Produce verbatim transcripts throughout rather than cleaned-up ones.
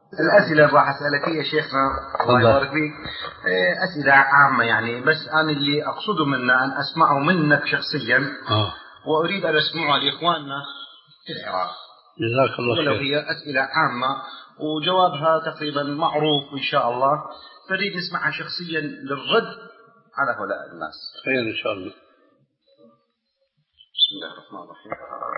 الأسئلة راح أسألك يا شيخنا الله يبارك فيك، أسئلة عامة يعني، بس أنا اللي أقصده منا أن أسمعه منك شخصيا آه. وأريد أن أسمعه لإخواننا في العراق. جزاك الله خير. ولو هي أسئلة عامة وجوابها تقريبا معروف إن شاء الله، نريد نسمعها شخصيا للرد على هؤلاء الناس. خير إن شاء الله. بسم الله الرحمن الرحيم.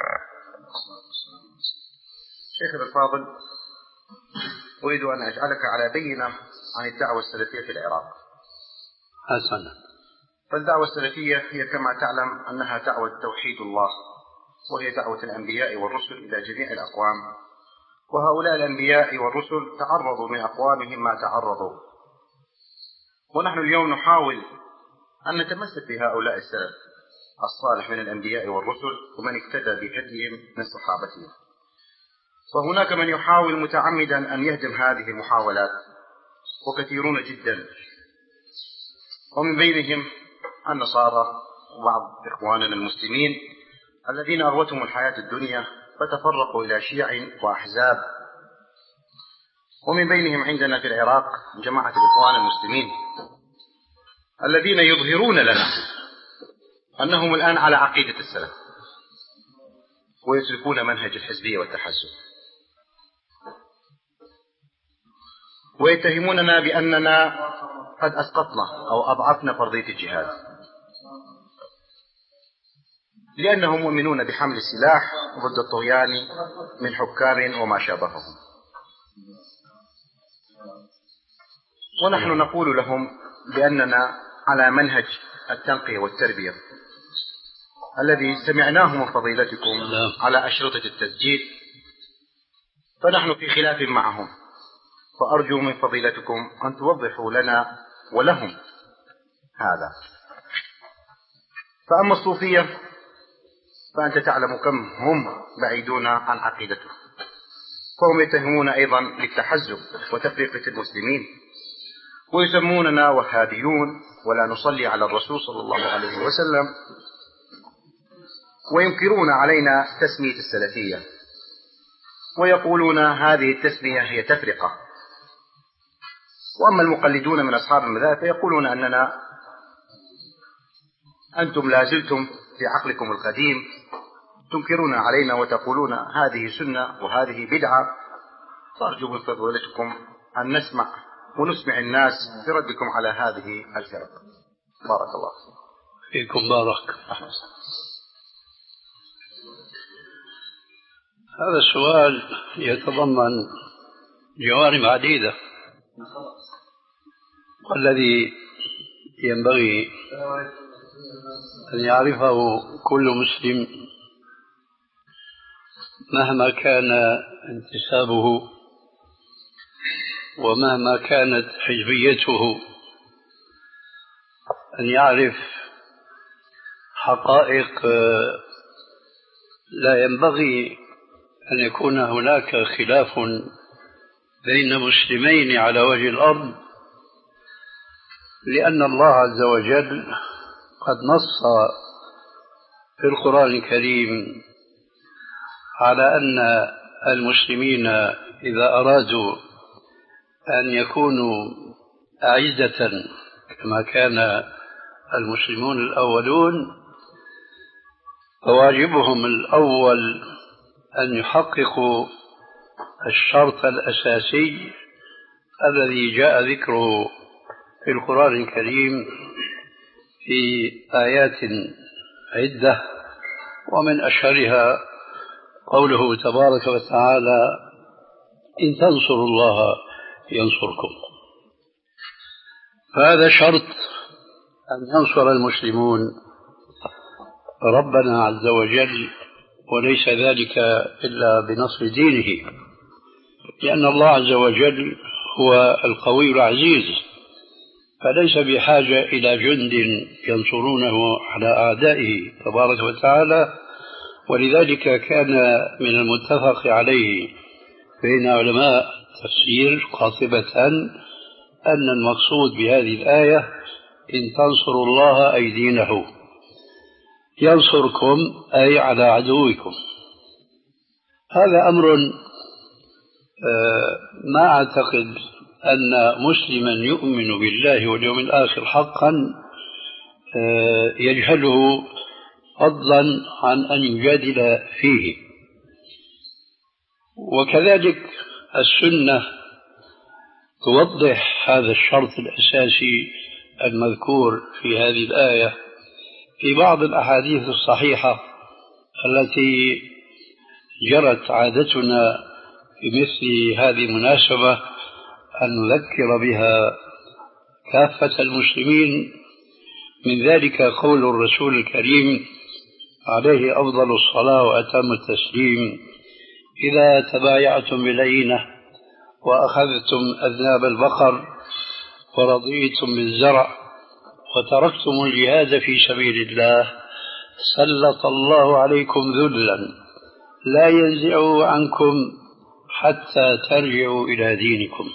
شيخنا الفاضل، أريد أن أجعلك على بينة عن الدعوة السلفية في العراق. حسنا. فالدعوة السلفية هي كما تعلم أنها دعوة توحيد الله، وهي دعوة الأنبياء والرسل إلى جميع الأقوام، وهؤلاء الأنبياء والرسل تعرضوا من أقوامهم ما تعرضوا، ونحن اليوم نحاول أن نتمسك بهؤلاء السلف الصالح من الأنبياء والرسل ومن اقتدى بهديهم من صحابتهم. فهناك من يحاول متعمدا أن يهدم هذه المحاولات، وكثيرون جدا، ومن بينهم النصارى وبعض إخواننا المسلمين الذين أغوتهم الحياة الدنيا فتفرقوا إلى شيع وأحزاب. ومن بينهم عندنا في العراق جماعة الإخوان المسلمين الذين يظهرون لنا أنهم الآن على عقيدة السلف ويتركون منهج الحزبية والتحزب، ويتهموننا بأننا قد أسقطنا أو أضعفنا فرضية الجهاد، لأنهم مؤمنون بحمل السلاح ضد الطغيان من حكام وما شابههم. ونحن نقول لهم بأننا على منهج التنقية والتربية الذي سمعناه من فضيلتكم على أشرطة التسجيل، فنحن في خلاف معهم، فأرجو من فضيلتكم أن توضحوا لنا ولهم هذا. فأما الصوفية فأنت تعلم كم هم بعيدون عن عقيدته، فهم يتهمون أيضا بالتحزب وتفرقة المسلمين، ويسموننا وهابيون ولا نصلي على الرسول صلى الله عليه وسلم، وينكرون علينا تسمية السلفية، ويقولون هذه التسمية هي تفرقة. وأما المقلدون من أصحاب المذاهب فيقولون أننا أنتم لازلتم في عقلكم القديم تنكرون علينا وتقولون هذه سنة وهذه بدعة. فأرجو من فضيلتكم أن نسمع ونسمع الناس في ردكم على هذه الفرق. بارك الله فيكم. بارك. هذا السؤال يتضمن جوانب عديدة، والذي ينبغي أن يعرفه كل مسلم مهما كان انتسابه ومهما كانت حزبيته، أن يعرف حقائق لا ينبغي أن يكون هناك خلاف بين مسلمين على وجه الأرض، لأن الله عز وجل قد نص في القرآن الكريم على أن المسلمين إذا أرادوا أن يكونوا أعزة كما كان المسلمون الأولون، فواجبهم الأول أن يحققوا الشرط الأساسي الذي جاء ذكره في القرآن الكريم في آيات عدة، ومن أشهرها قوله تبارك وتعالى: إن تنصروا الله ينصركم. فهذا شرط أن ينصر المسلمون ربنا عز وجل، وليس ذلك إلا بنصر دينه، لأن الله عز وجل هو القوي العزيز، فليس بحاجة إلى جند ينصرونه على أعدائه تبارك وتعالى. ولذلك كان من المتفق عليه بين علماء التفسير قاطبة أن المقصود بهذه الآية إن تنصروا الله أي دينه، ينصركم أي على عدوكم. هذا أمر ما أعتقد أن مسلما يؤمن بالله واليوم الآخر حقا يجهله فضلا عن أن يجادل فيه. وكذلك السنة توضح هذا الشرط الأساسي المذكور في هذه الآية في بعض الأحاديث الصحيحة التي جرت عادتنا في مثل هذه المناسبة أن نذكر بها كافة المسلمين. من ذلك قول الرسول الكريم عليه أفضل الصلاة وأتم التسليم: إذا تبايعتم بالعينة وأخذتم أذناب البقر ورضيتم بالزرع وتركتم الجهاد في سبيل الله سلط الله عليكم ذلا لا ينزعه عنكم حتى ترجعوا إلى دينكم.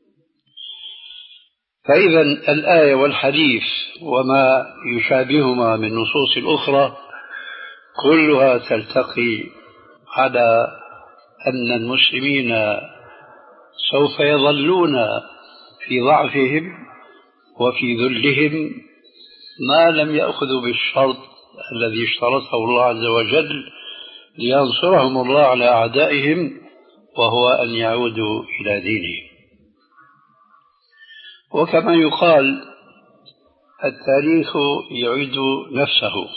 فإذا الآية والحديث وما يشابههما من نصوص أخرى كلها تلتقي على أن المسلمين سوف يظلون في ضعفهم وفي ذلهم ما لم يأخذوا بالشرط الذي اشترطه الله عز وجل لينصرهم الله على أعدائهم، وهو أن يعودوا إلى دينهم. وكما يقال التاريخ يعيد نفسه،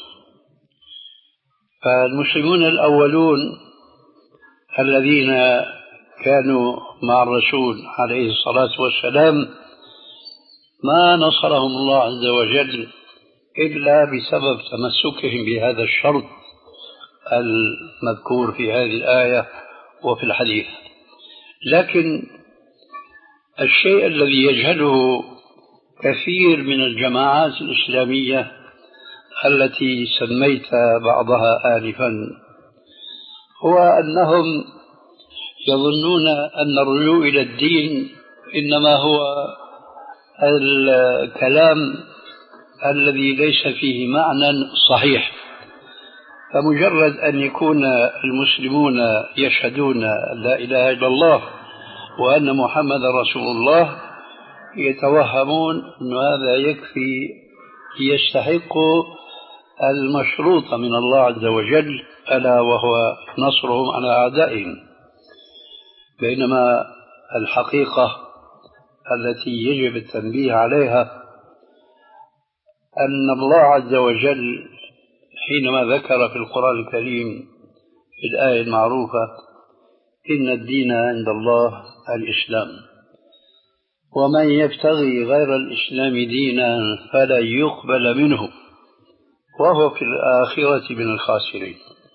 فالمسلمون الأولون الذين كانوا مع الرسول عليه الصلاة والسلام ما نصرهم الله عز وجل إلا بسبب تمسكهم بهذا الشرط المذكور في هذه الآية وفي الحديث. لكن الشيء الذي يجهله كثير من الجماعات الإسلامية التي سميت بعضها آنفا هو أنهم يظنون أن الرجوع إلى الدين إنما هو الكلام الذي ليس فيه معنى صحيح. فمجرد أن يكون المسلمون يشهدون لا إله إلا الله وأن محمد رسول الله يتوهمون أن هذا يكفي يستحق المشروط من الله عز وجل، ألا وهو نصرهم على أعدائهم. بينما الحقيقة التي يجب التنبيه عليها أن الله عز وجل حينما ذكر في القرآن الكريم في الآية المعروفة إن الدين عند الله الإسلام ومن يبتغي غير الإسلام دينا فلن يقبل منه وهو في الآخرة من الخاسرين.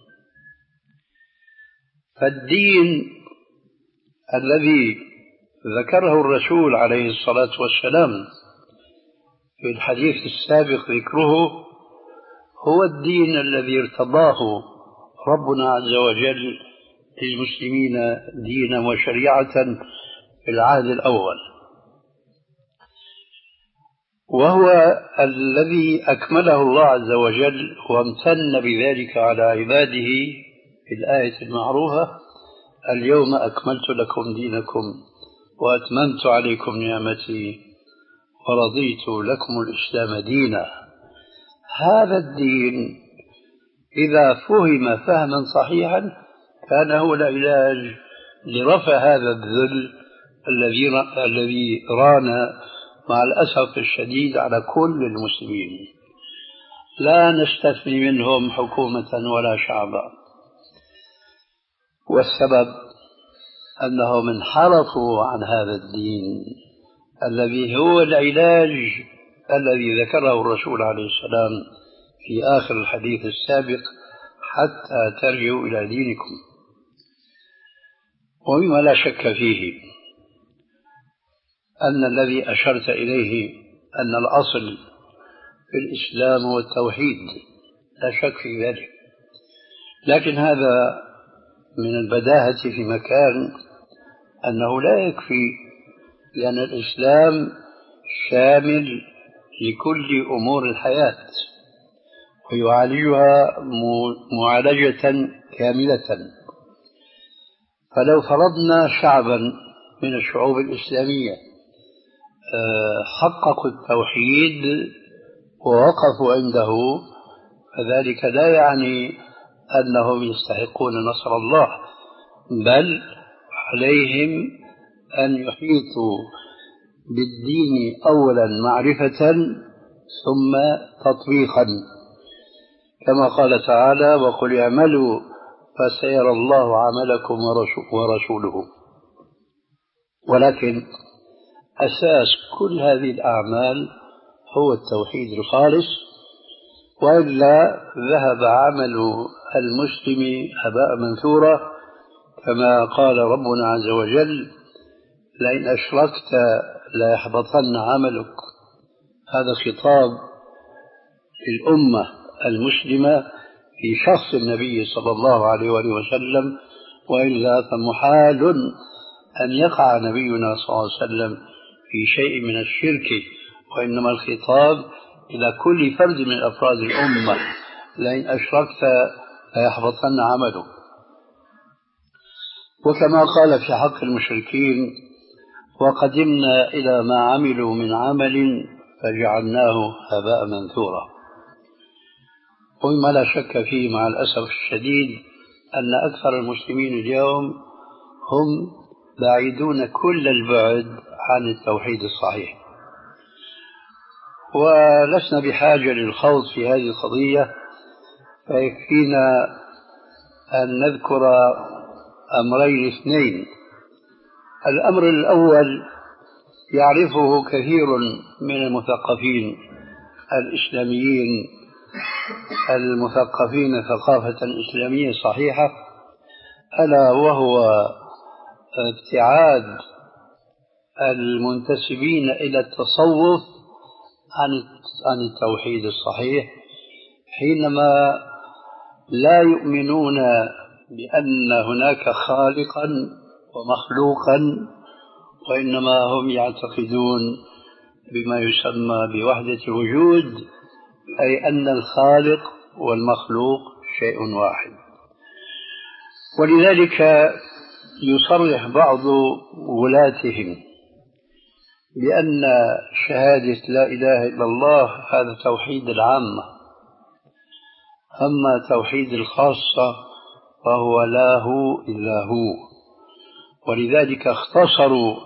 فالدين الذي ذكره الرسول عليه الصلاة والسلام في الحديث السابق ذكره هو الدين الذي ارتضاه ربنا عز وجل للمسلمين دينا وشريعة في العهد الأول، وهو الذي أكمله الله عز وجل وامتن بذلك على عباده في الآية المعروفة: اليوم أكملت لكم دينكم وأتممت عليكم نعمتي ورضيت لكم الإسلام دينا. هذا الدين إذا فهم فهما صحيحا كان هو العلاج لرفع هذا الذل الذي الذي ران مع الأسف الشديد على كل المسلمين، لا نستثني منهم حكومة ولا شعبا. والسبب أنهم انحرفوا عن هذا الدين الذي هو العلاج الذي ذكره الرسول عليه السلام في آخر الحديث السابق: حتى ترجعوا إلى دينكم. ومما لا شك فيه أن الذي أشرت إليه أن الأصل في الإسلام هو التوحيد، لا شك في ذلك، لكن هذا من البداهة في مكان أنه لا يكفي، لأن الإسلام شامل لكل أمور الحياة ويعالجها معالجة كاملة. فلو فرضنا شعبا من الشعوب الإسلامية حققوا التوحيد ووقفوا عنده، فذلك لا يعني أنهم يستحقون نصر الله، بل عليهم أن يحيطوا بالدين أولا معرفة ثم تطبيقا، كما قال تعالى: وقل اعملوا فسيرى الله عملكم ورسوله. ولكن أساس كل هذه الأعمال هو التوحيد الخالص، وإلا ذهب عمل المسلم هباء منثورا، كما قال ربنا عز وجل: لئن أشركت ليحبطن عملك. هذا خطاب للأمة المسلمة في شخص النبي صلى الله عليه وآله وسلم، وإلا فمحال أن يقع نبينا صلى الله عليه وسلم في شيء من الشرك، وإنما الخطاب إلى كل فرد من أفراد الأمة: لئن أشركت ليحبطن عملك. وكما قال في حق المشركين: وقدمنا إلى ما عملوا من عمل فجعلناه هباء منثورا. ومما لا شك فيه مع الأسف الشديد أن أكثر المسلمين اليوم هم بعيدون كل البعد عن التوحيد الصحيح، ولسنا بحاجة للخوض في هذه القضية، فيكفينا أن نذكر أمرين اثنين. الأمر الأول يعرفه كثير من المثقفين الإسلاميين المثقفين ثقافة إسلامية صحيحة، ألا وهو ابتعاد المنتسبين إلى التصوف عن التوحيد الصحيح، حينما لا يؤمنون بأن هناك خالقا ومخلوقا، وإنما هم يعتقدون بما يسمى بوحدة الوجود، أي أن الخالق والمخلوق شيء واحد. ولذلك يصرح بعض ولاتهم بأن شهادة لا إله إلا الله هذا توحيد العامة، أما توحيد الخاصة فهو لا هو إلا هو. ولذلك اختصروا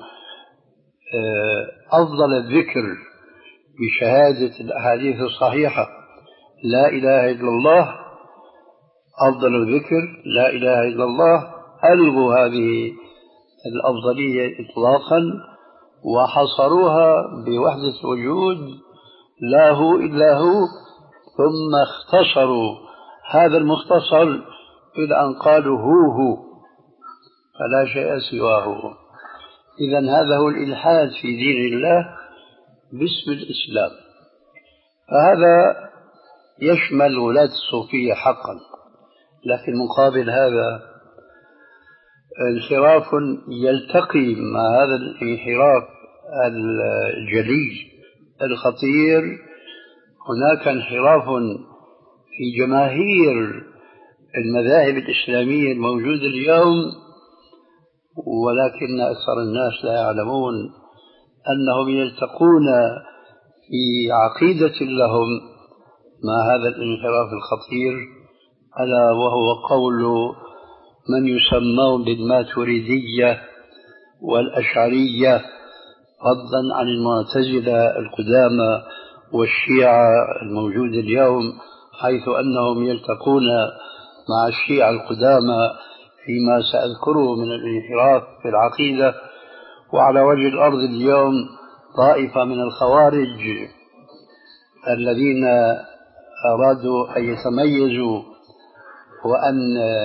أفضل الذكر بشهادة الأحاديث الصحيحة لا إله إلا الله، أفضل الذكر لا إله إلا الله، ألغوا هذه الأفضلية إطلاقا وحصروها بوحدة وجود لا هو إلا هو، ثم اختصروا هذا المختصر إلى أن قالوا هو هو فلا شيء سواه. إذن هذا هو الإلحاد في دين الله باسم الإسلام، فهذا يشمل ولاة الصوفية حقا. لكن مقابل هذا انحراف يلتقي مع هذا الانحراف الجلي الخطير. هناك انحراف في جماهير المذاهب الإسلامية الموجودة اليوم، ولكن أكثر الناس لا يعلمون أنهم يلتقون في عقيدة لهم مع هذا الانحراف الخطير، ألا وهو قول من يسمون بالماتريدية والأشعرية، فضلا عن المعتزلة القدامى والشيعة الموجودة اليوم، حيث أنهم يلتقون مع الشيعة القدامى فيما سأذكره من الانحراف في العقيدة. وعلى وجه الأرض اليوم طائفة من الخوارج الذين أرادوا أن يتميزوا وأن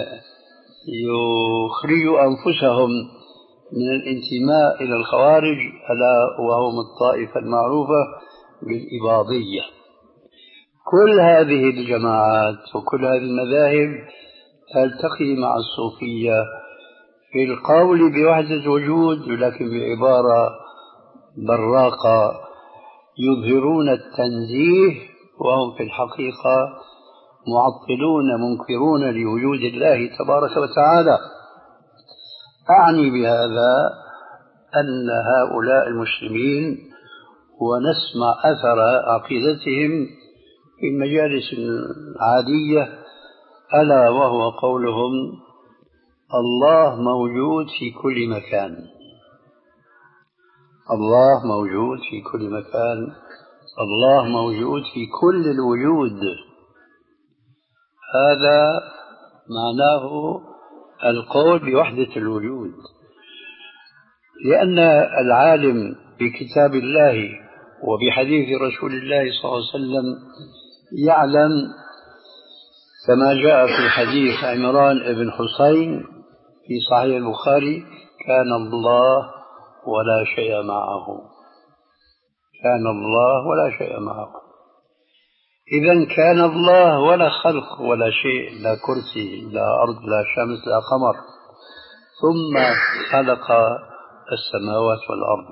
يخرجوا أنفسهم من الانتماء إلى الخوارج، ألا وهم الطائفة المعروفة بالإباضية. كل هذه الجماعات وكل هذه المذاهب تلتقي مع الصوفية في القول بوحدة وجود، لكن بعبارة براقة يظهرون التنزيه، وهم في الحقيقة معطلون منكرون لوجود الله تبارك وتعالى. أعني بهذا أن هؤلاء المسلمين ونسمع أثر عقيدتهم في المجالس العادية، ألا وهو قولهم الله موجود في كل مكان، الله موجود في كل مكان، الله موجود في كل الوجود. هذا معناه القول بوحدة الوجود، لأن العالم بكتاب الله وبحديث رسول الله صلى الله عليه وسلم يعلم كما جاء في حديث عمران بن حسين في صحيح البخاري: كان الله ولا شيء معه، كان الله ولا شيء معه. إذن كان الله ولا خلق ولا شيء، لا كرسي لا أرض لا شمس لا قمر، ثم خلق السماوات والأرض.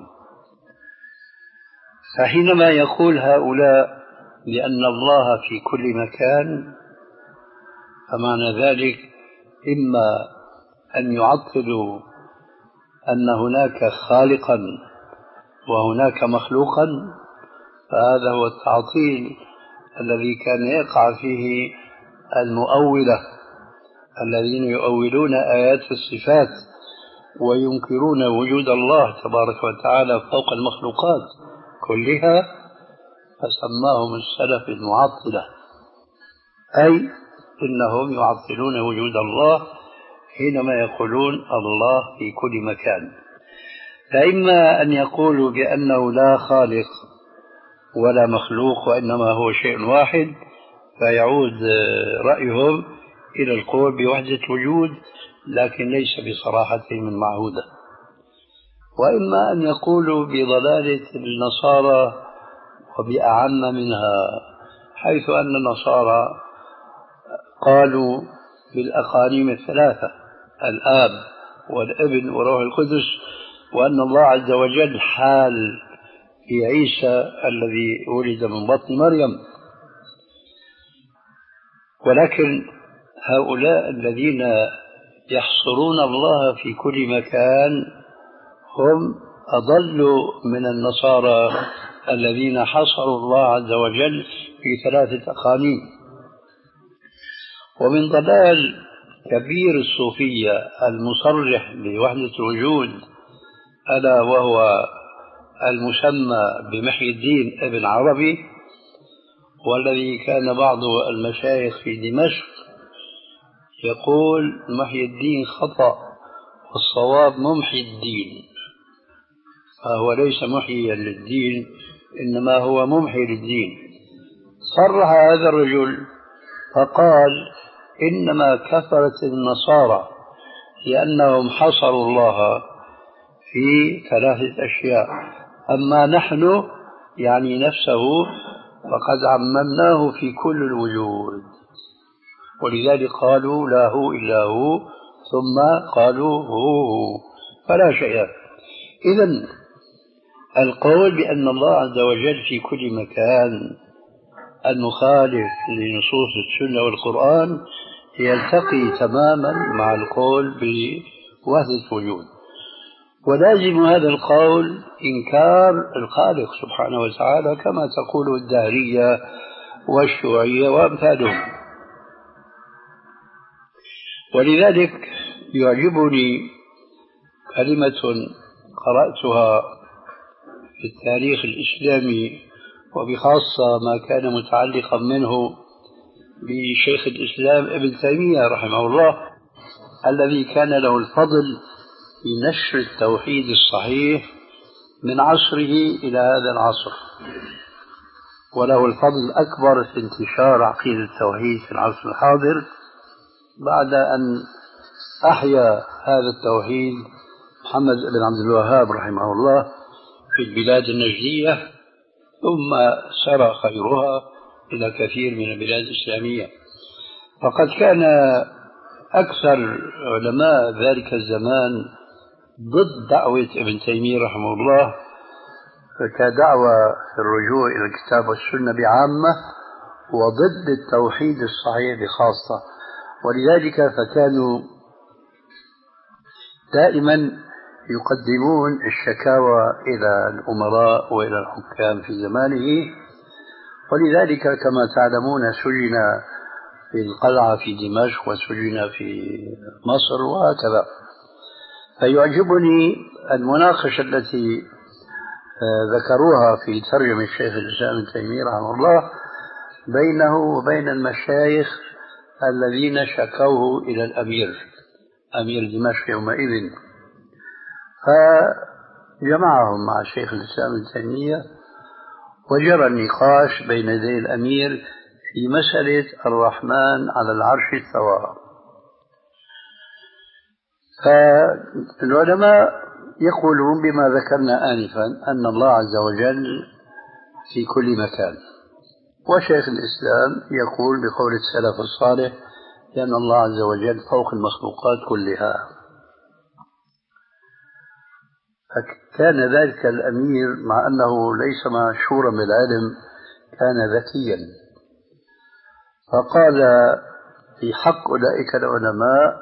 فحينما يقول هؤلاء لأن الله في كل مكان، فمعنى ذلك إما أن يعطلوا أن هناك خالقا وهناك مخلوقا، فهذا هو التعطيل الذي كان يقع فيه المؤولة الذين يؤولون آيات الصفات وينكرون وجود الله تبارك وتعالى فوق المخلوقات كلها، فسماهم السلف المعطلة، أي إنهم يعطلون وجود الله حينما يقولون الله في كل مكان. فإما أن يقولوا بأنه لا خالق ولا مخلوق وإنما هو شيء واحد، فيعود رأيهم إلى القول بوحدة الوجود، لكن ليس بصراحتهم المعهودة. وإما أن يقولوا بضلالة النصارى وبأعم منها، حيث أن النصارى قالوا بالأقانيم الثلاثة: الآب والابن وروح القدس، وأن الله عز وجل حال في عيسى الذي ولد من بطن مريم. ولكن هؤلاء الذين يحصرون الله في كل مكان هم أضلوا من النصارى الذين حصروا الله عز وجل في ثلاثة أقانيم. ومن ضلال كبير الصوفية المصرح بوحدة الوجود، ألا وهو المسمى بمحي الدين ابن عربي، والذي كان بعض المشايخ في دمشق يقول محي الدين خطأ والصواب ممحي الدين، فهو ليس محيا للدين إنما هو ممحي للدين. صرح هذا الرجل فقال: إنما كفرت النصارى لأنهم حصروا الله في ثلاثة أشياء، أما نحن يعني نفسه فقد عممناه في كل الوجود، ولذلك قالوا لا هو إلا هو، ثم قالوا هو هو فلا شيء. إذن القول بأن الله عز وجل في كل مكان المخالف لنصوص السنة والقرآن يلتقي تماما مع القول بوحدة الوجود. ولازم هذا القول إنكار الخالق سبحانه وتعالى كما تقول الدهرية والشيوعية وأمثالهم. ولذلك يعجبني كلمة قرأتها في التاريخ الإسلامي، وبخاصة ما كان متعلقا منه بشيخ الإسلام ابن تيمية رحمه الله، الذي كان له الفضل في نشر التوحيد الصحيح من عصره إلى هذا العصر، وله الفضل الأكبر في انتشار عقيدة التوحيد في العصر الحاضر بعد أن أحيا هذا التوحيد محمد بن عبد الوهاب رحمه الله في البلاد النجدية، ثم سرى خيرها إلى كثير من البلاد الإسلامية. فقد كان أكثر علماء ذلك الزمان ضد دعوة ابن تيمية رحمه الله كدعوة في الرجوع إلى الكتاب والسنة بعامة، وضد التوحيد الصحيح بخاصة. ولذلك فكانوا دائما يقدمون الشكاوى إلى الأمراء وإلى الحكام في زمانه، ولذلك كما تعلمون سجن في القلعة في دمشق وسجن في مصر وهكذا. فيعجبني المناقشة التي ذكروها في ترجمة الشيخ الإسلام ابن تيمية رحمه الله بينه وبين المشايخ الذين شكوه إلى الأمير أمير دمشق يومئذ، فجمعهم مع الشيخ الإسلام ابن تيمية وجرى النقاش بين يدي الأمير في مسألة الرحمن على العرش استوى. فالعلماء يقولون بما ذكرنا آنفا أن الله عز وجل في كل مكان، وشيخ الإسلام يقول بقول السلف الصالح لأن الله عز وجل فوق المخلوقات كلها. فكان ذلك الأمير مع أنه ليس مشهورا بالعلم كان ذكيا، فقال في حق أولئك العلماء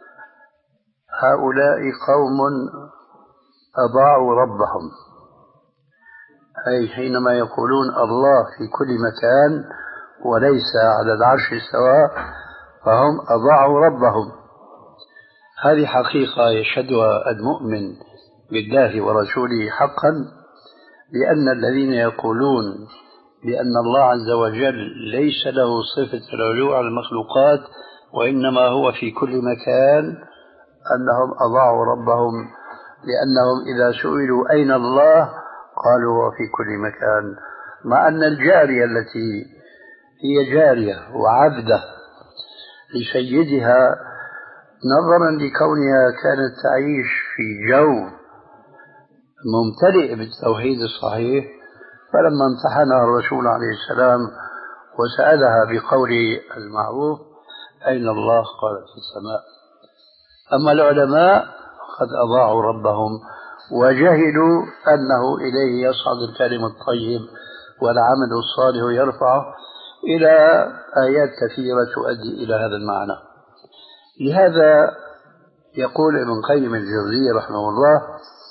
هؤلاء قوم أضاعوا ربهم، أي حينما يقولون الله في كل مكان وليس على العرش استوى فهم أضاعوا ربهم. هذه حقيقة يشهدها المؤمن بالله ورسوله حقا، لأن الذين يقولون بأن الله عز وجل ليس له صفة العلو على المخلوقات وإنما هو في كل مكان أنهم أضاعوا ربهم، لأنهم إذا سئلوا أين الله قالوا هو في كل مكان، مع أن الجارية التي هي جارية وعبدة لسيدها نظرا لكونها كانت تعيش في جو ممتلئ بالتوحيد الصحيح، فلما امتحنها الرسول عليه السلام وسألها بقول المعروف أين الله قالت في السماء. أما العلماء قد أضاعوا ربهم وجهلوا أنه إليه يصعد الكلم الطيب والعمل الصالح يرفعه، إلى آيات كثيرة تؤدي إلى هذا المعنى. لهذا يقول ابن القيم الجوزية رحمه الله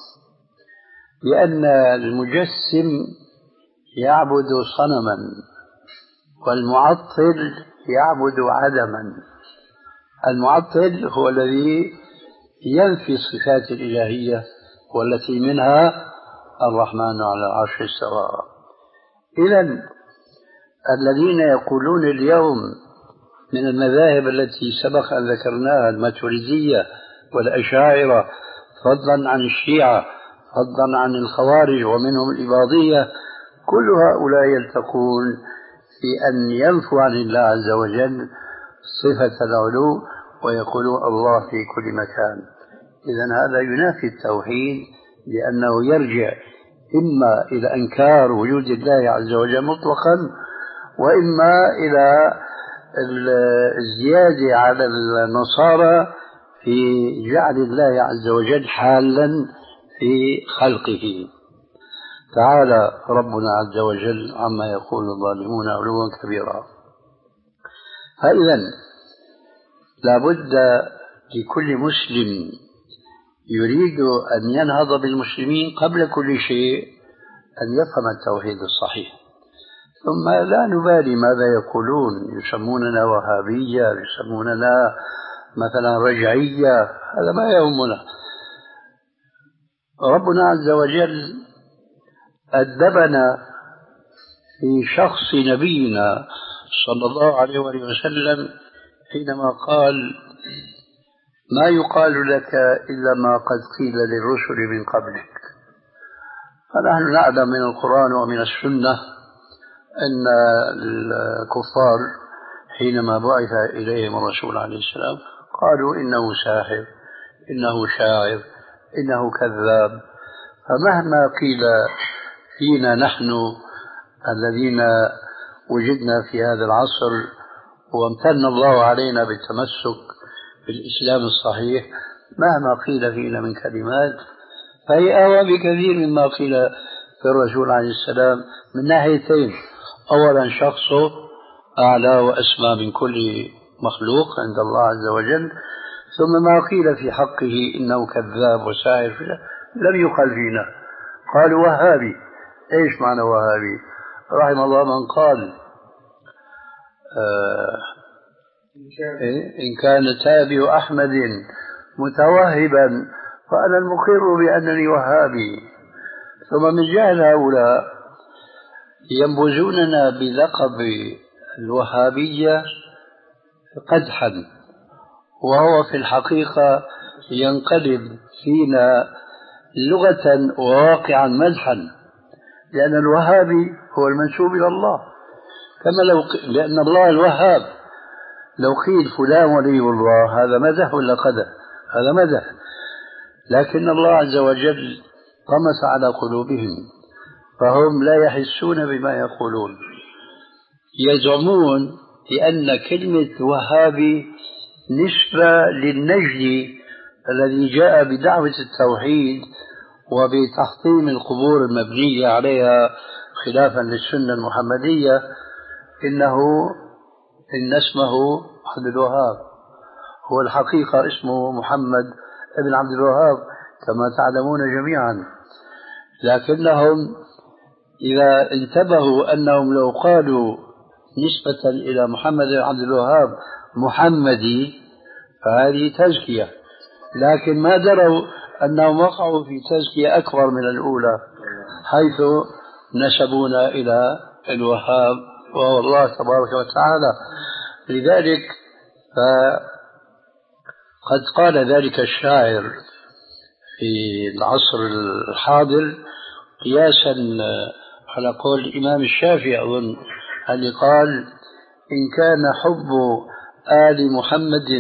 بأن المجسم يعبد صنما والمعطل يعبد عدما. المعطل هو الذي ينفي الصفات الإلهية والتي منها الرحمن على العرش استوى. إذن الذين يقولون اليوم من المذاهب التي سبق أن ذكرناها الماتريدية والأشاعرة فضلا عن الشيعة فضلا عن الخوارج ومنهم الإباضية، كل هؤلاء يلتقون في أن ينفوا عن الله عز وجل صفة العلو ويقولوا الله في كل مكان. إذن هذا ينافي التوحيد، لأنه يرجع إما إلى إنكار وجود الله عز وجل مطلقا، وإما إلى الزيادة على النصارى في جعل الله عز وجل حالا في خلقه. تعالى ربنا عز وجل عما يقول الظالمون علوا كبيرا. فإذا لابد لكل مسلم يريد أن ينهض بالمسلمين قبل كل شيء أن يفهم التوحيد الصحيح، ثم لا نبالي ماذا يقولون، يسموننا وهابية، يسموننا مثلا رجعية، هذا ما يهمنا. ربنا عز وجل أدبنا في شخص نبينا صلى الله عليه وسلم حينما قال ما يقال لك إلا ما قد قيل للرسل من قبلك. فنحن نعلم من القرآن ومن السنة أن الكفار حينما بعث إليهم الرسول عليه السلام قالوا إنه ساحر، إنه شاعر، إنه كذاب. فمهما قيل فينا نحن الذين وجدنا في هذا العصر وامتن الله علينا بالتمسك بالإسلام الصحيح، مهما قيل فينا من كلمات فهي أهوى بكثير مما قيل في الرسول عليه السلام من ناحيتين: أولا شخصه أعلى وأسمى من كل مخلوق عند الله عز وجل، ثم ما قيل في حقه إنه كذاب وساحر لم يقل فينا، قالوا وهابي. إيش معنى وهابي؟ رحم الله من قال آه إن كان تابع أحمد متوهبا فأنا المقر بأنني وهابي. ثم من جهل هؤلاء ينبذوننا بلقب الوهابية قدحا، وهو في الحقيقة ينقلب فينا لغة وواقعا مدحا، لأن الوهابي هو المنسوب إلى الله، كما لو ق... لأن الله الوهاب. لو قيل فلان ولي الله هذا مدح ولا قدح؟ هذا مدح. لكن الله عز وجل طمس على قلوبهم فهم لا يحسون بما يقولون. يزعمون بأن كلمة وهابي نسبة للنجدي الذي جاء بدعوة التوحيد وبتحطيم القبور المبنية عليها خلافا للسنة المحمدية، إنه إن اسمه عبد الوهاب، هو الحقيقة اسمه محمد بن عبد الوهاب كما تعلمون جميعا. لكنهم إذا انتبهوا أنهم لو قالوا نسبة إلى محمد بن عبد الوهاب محمدي فهذه تزكية، لكن ما دروا أنهم وقعوا في تزكية أكبر من الأولى حيث نسبونا إلى الوهاب وهو الله تبارك وتعالى. لذلك قد قال ذلك الشاعر في العصر الحاضر قياسا على قول الإمام الشافعي أظن، اللي قال إن كان حب آل محمد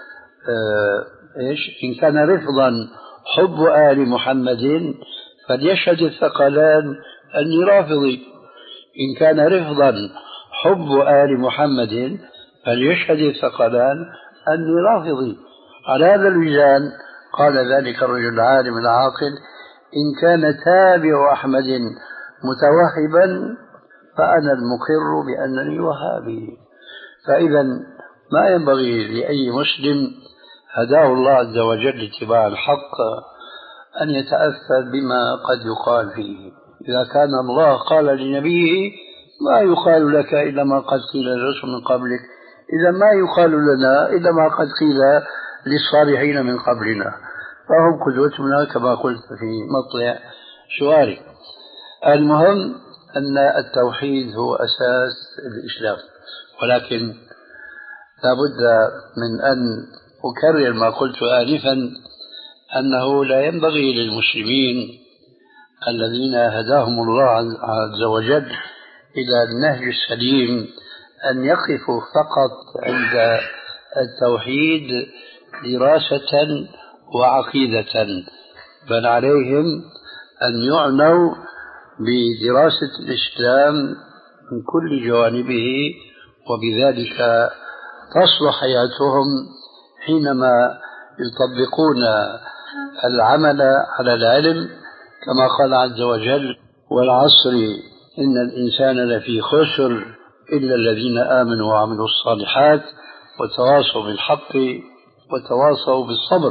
إيش إن كان رفضا حب آل محمد فليشهد الثقلان أني رافضي، إن كان رفضا حب آل محمد فليشهد الثقلان أني رافضي. على هذا الميزان قال ذلك الرجل العالم العاقل إن كان تابع أحمد متوهبا فأنا المقر بأنني وهابي. فإذا ما ينبغي لأي مسلم هداه الله عز وجل لاتباع الحق أن يتأثر بما قد يقال فيه. إذا كان الله قال لنبيه ما يقال لك إلا ما قد قيل للرسل من قبلك، إذا ما يقال لنا إلا ما قد قيل للصالحين من قبلنا، فهم قدوتنا كما قلت في مطلع سؤالي. المهم أن التوحيد هو أساس الإسلام، ولكن لابد من أن أكرر ما قلت آنفا أنه لا ينبغي للمسلمين الذين هداهم الله عز وجل إلى النهج السليم أن يقفوا فقط عند التوحيد دراسة وعقيدة، بل عليهم أن يعنوا بدراسة الإسلام من كل جوانبه، وبذلك تصلح حياتهم حينما يطبقون العمل على العلم كما قال عز وجل والعصر إن الإنسان لفي خسر إلا الذين آمنوا وعملوا الصالحات وتواصوا بالحق وتواصوا بالصبر.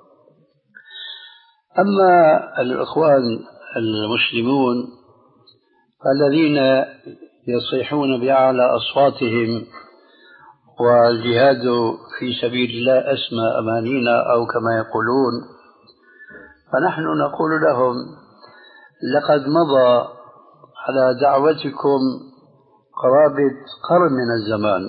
أما الإخوان المسلمون الذين يصيحون بأعلى أصواتهم والجهاد في سبيل الله أسمى أمانينا أو كما يقولون، فنحن نقول لهم لقد مضى على دعوتكم قرابة قرن من الزمان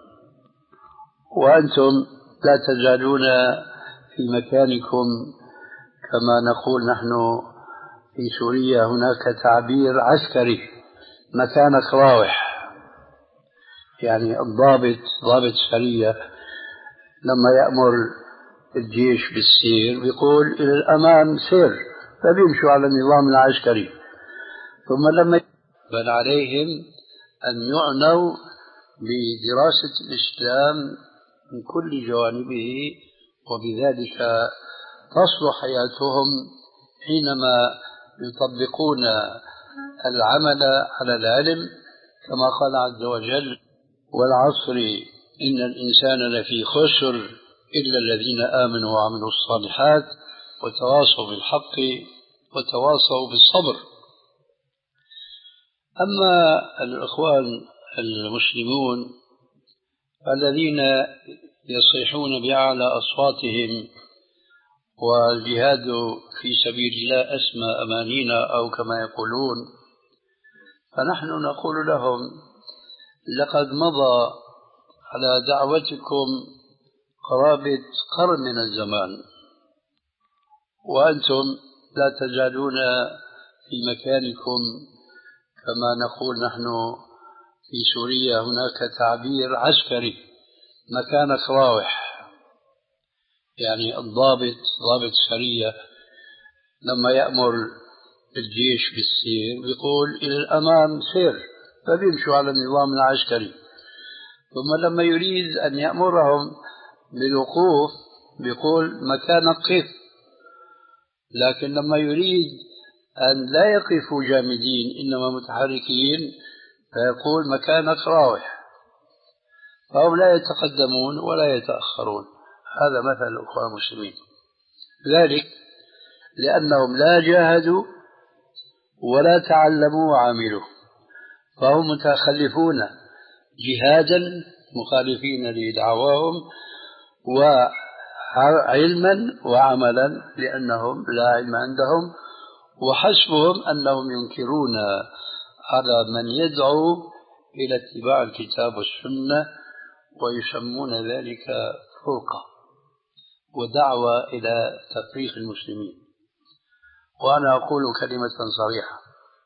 وأنتم لا تزالون في مكانكم. كما نقول نحن في سوريا هناك تعبير عسكري مكانك راوح، يعني الضابط ضابط السرية لما يأمر الجيش بالسير بيقول إلى الأمام سير، فبيمشوا على النظام العسكري. ثم لما بل عليهم أن يعنوا بدراسة الإسلام من كل جوانبه، وبذلك تصلح حياتهم حينما يطبقون العمل على العلم كما قال عز وجل والعصر إن الإنسان لفي خسر إلا الذين آمنوا وعملوا الصالحات وتواصوا بالحق وتواصوا بالصبر. أما الإخوان المسلمون الذين يصيحون بأعلى أصواتهم والجهاد في سبيل الله أسمى أمانينا أو كما يقولون، فنحن نقول لهم لقد مضى على دعوتكم قرابة قرن من الزمان وأنتم لا تزالون في مكانكم. كما نقول نحن في سوريا هناك تعبير عسكري مكانك راوح، يعني الضابط ضابط السرية لما يأمر الجيش بالسير يقول إلى الأمام سير، فبيمشوا على النظام العسكري. ثم لما يريد أن يأمرهم بالوقوف بيقول مكانك قف، لكن لما يريد أن لا يقفوا جامدين إنما متحركين فيقول مكانك راوح. فهم لا يتقدمون ولا يتأخرون. هذا مثل الأخوة المسلمين، ذلك لأنهم لا جاهدوا ولا تعلموا وعملوا، فهم متخلفون جهادا مخالفين لدعواهم وعلما وعملا لأنهم لا علم عندهم، وحسبهم أنهم ينكرون على من يدعو إلى اتباع الكتاب والسنة ويسمون ذلك فرقة ودعوة إلى تفريق المسلمين. وأنا أقول كلمة صريحة،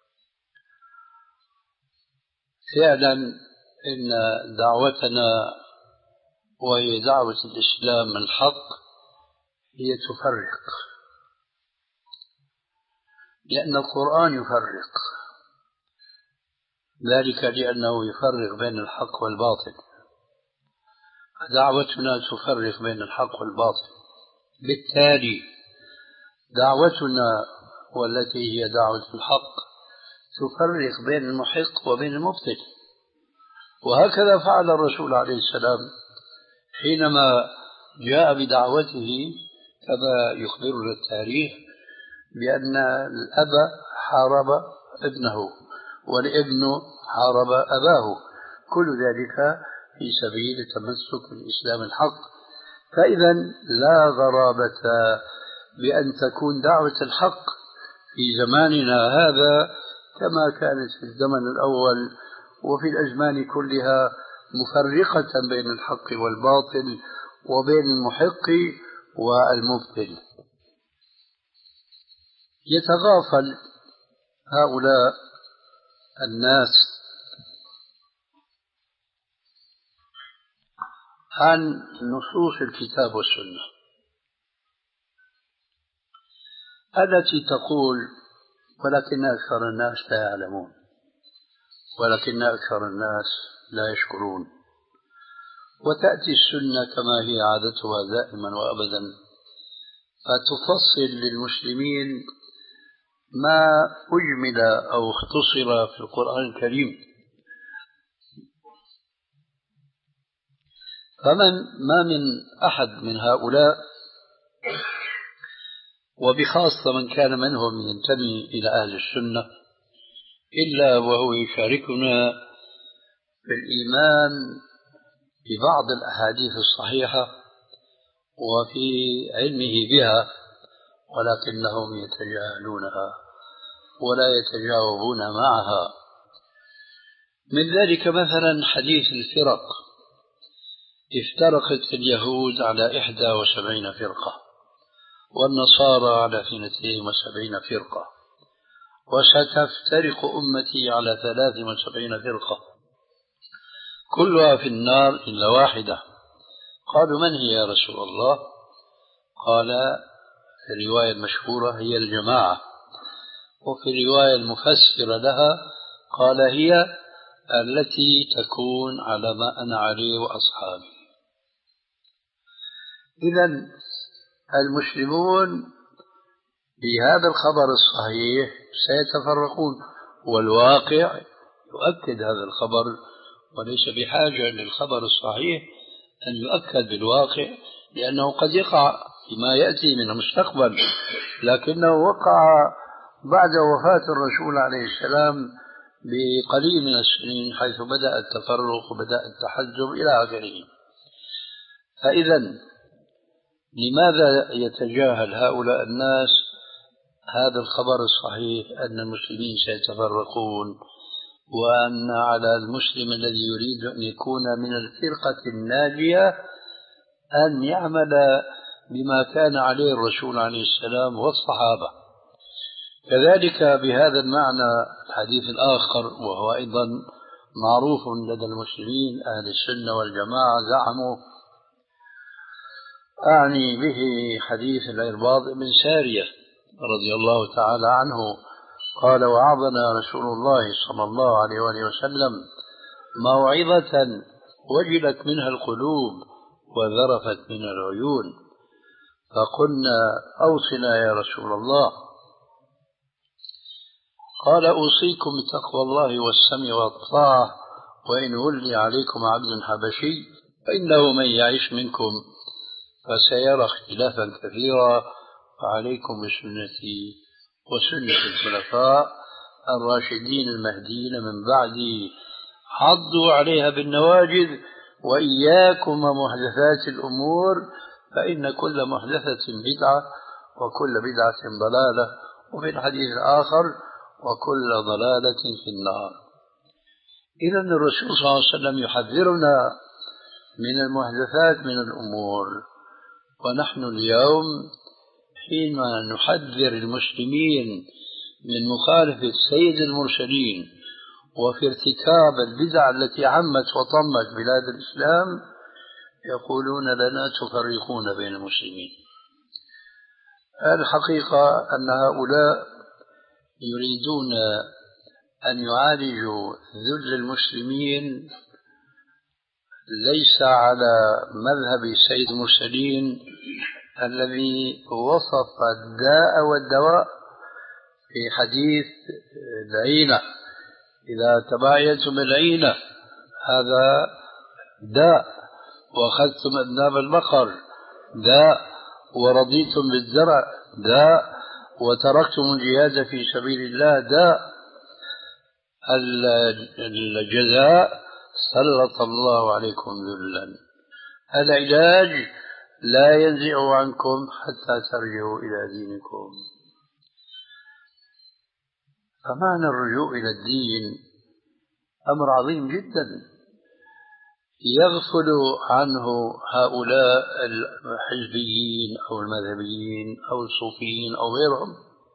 فعلا إن دعوتنا وهي دعوة الإسلام الحق هي تفرق، لأن القرآن يفرق، ذلك لأنه يفرق بين الحق والباطل. دعوتنا تفرق بين الحق والباطل، بالتالي دعوتنا والتي هي دعوة الحق تفرق بين المحق وبين المبطل. وهكذا فعل الرسول عليه السلام حينما جاء بدعوته، كما يخبرنا التاريخ بأن الأب حارب ابنه والابن حارب أباه، كل ذلك في سبيل التمسك بالإسلام الحق. فإذا لا غرابة بأن تكون دعوة الحق في زماننا هذا كما كانت في الزمن الأول وفي الأزمان كلها مفرقة بين الحق والباطل وبين المحق والمبطل. يتغافل هؤلاء الناس عن نصوص الكتاب والسنة التي تقول ولكن أكثر الناس لا يعلمون، ولكن أكثر الناس لا يشكرون. وتأتي السنة كما هي عادتها دائما وأبدا فتفصل للمسلمين ما أجمل أو اختصر في القرآن الكريم. فمن ما من أحد من هؤلاء، وبخاصة من كان منهم ينتمي إلى أهل السنة، إلا وهو يشاركنا في الإيمان ببعض الأحاديث الصحيحة وفي علمه بها، ولكنهم يتجاهلونها ولا يتجاوبون معها. من ذلك مثلا حديث الفرق: افترقت اليهود على إحدى وسبعين فرقة والنصارى على اثنتين وسبعين فرقة وستفترق أمتي على ثلاث وسبعين فرقة كلها في النار إلا واحدة. قالوا من هي يا رسول الله؟ قال في الرواية المشهورة هي الجماعة، وفي الرواية المفسرة لها قال هي التي تكون على ما أنا عليه وأصحابي. إذن المسلمون بهذا الخبر الصحيح سيتفرقون، والواقع يؤكد هذا الخبر، وليس بحاجة للخبر الصحيح أن يؤكد بالواقع لأنه قد يقع فيما يأتي من المستقبل، لكنه وقع بعد وفاة الرسول عليه السلام بقليل من السنين، حيث بدأ التفرق وبدأ التحزب إلى آخره. فإذا لماذا يتجاهل هؤلاء الناس هذا الخبر الصحيح أن المسلمين سيتفرقون، وأن على المسلم الذي يريد أن يكون من الفرقة الناجية أن يعمل بما كان عليه الرسول عليه السلام والصحابة. كذلك بهذا المعنى الحديث الآخر، وهو أيضا معروف لدى المسلمين أهل السنة والجماعة زعموا، أعني به حديث العرباض بن سارية رضي الله تعالى عنه قال: وعظنا رسول الله صلى الله عليه وآله وسلم موعظة وجلت منها القلوب وذرفت منها العيون، فقلنا: أوصنا يا رسول الله. قال: أوصيكم بتقوى الله والسمع والطاعة، وإن ولي عليكم عبد حبشي فإنه من يعيش منكم فسيرى اختلافا كثيرا، فعليكم بسنتي وسنة الخلفاء الراشدين المهديين من بعدي، حضوا عليها بالنواجذ، وإياكم ومحدثات الأمور، فإن كل محدثة بدعة وكل بدعة ضلالة، وفي الحديث الآخر: وكل ضلالة في النار. إذن الرسول صلى الله عليه وسلم يحذرنا من المحدثات من الأمور، ونحن اليوم حين نحذر المسلمين من مخالفة سيد المرسلين وفي ارتكاب البدع التي عمت وطمت بلاد الإسلام، يقولون لنا تفرقون بين المسلمين. الحقيقة أن هؤلاء يريدون أن يعالجوا ذل المسلمين ليس على مذهب سيد المرسلين الذي وصف الداء والدواء في حديث العينة: إذا تبايعتم العينة هذا داء، وأخذتم أذناب البقر داء، ورضيتم بالزرع داء، وتركتم الجهاد في سبيل الله داء. الجزاء سلط الله عليكم ذلا. العلاج لا ينزع عنكم حتى ترجعوا إلى دينكم. فمعنى الرجوع إلى الدين أمر عظيم جدا يغفل عنه هؤلاء الحزبيين أو المذهبيين أو الصوفيين أو غيرهم.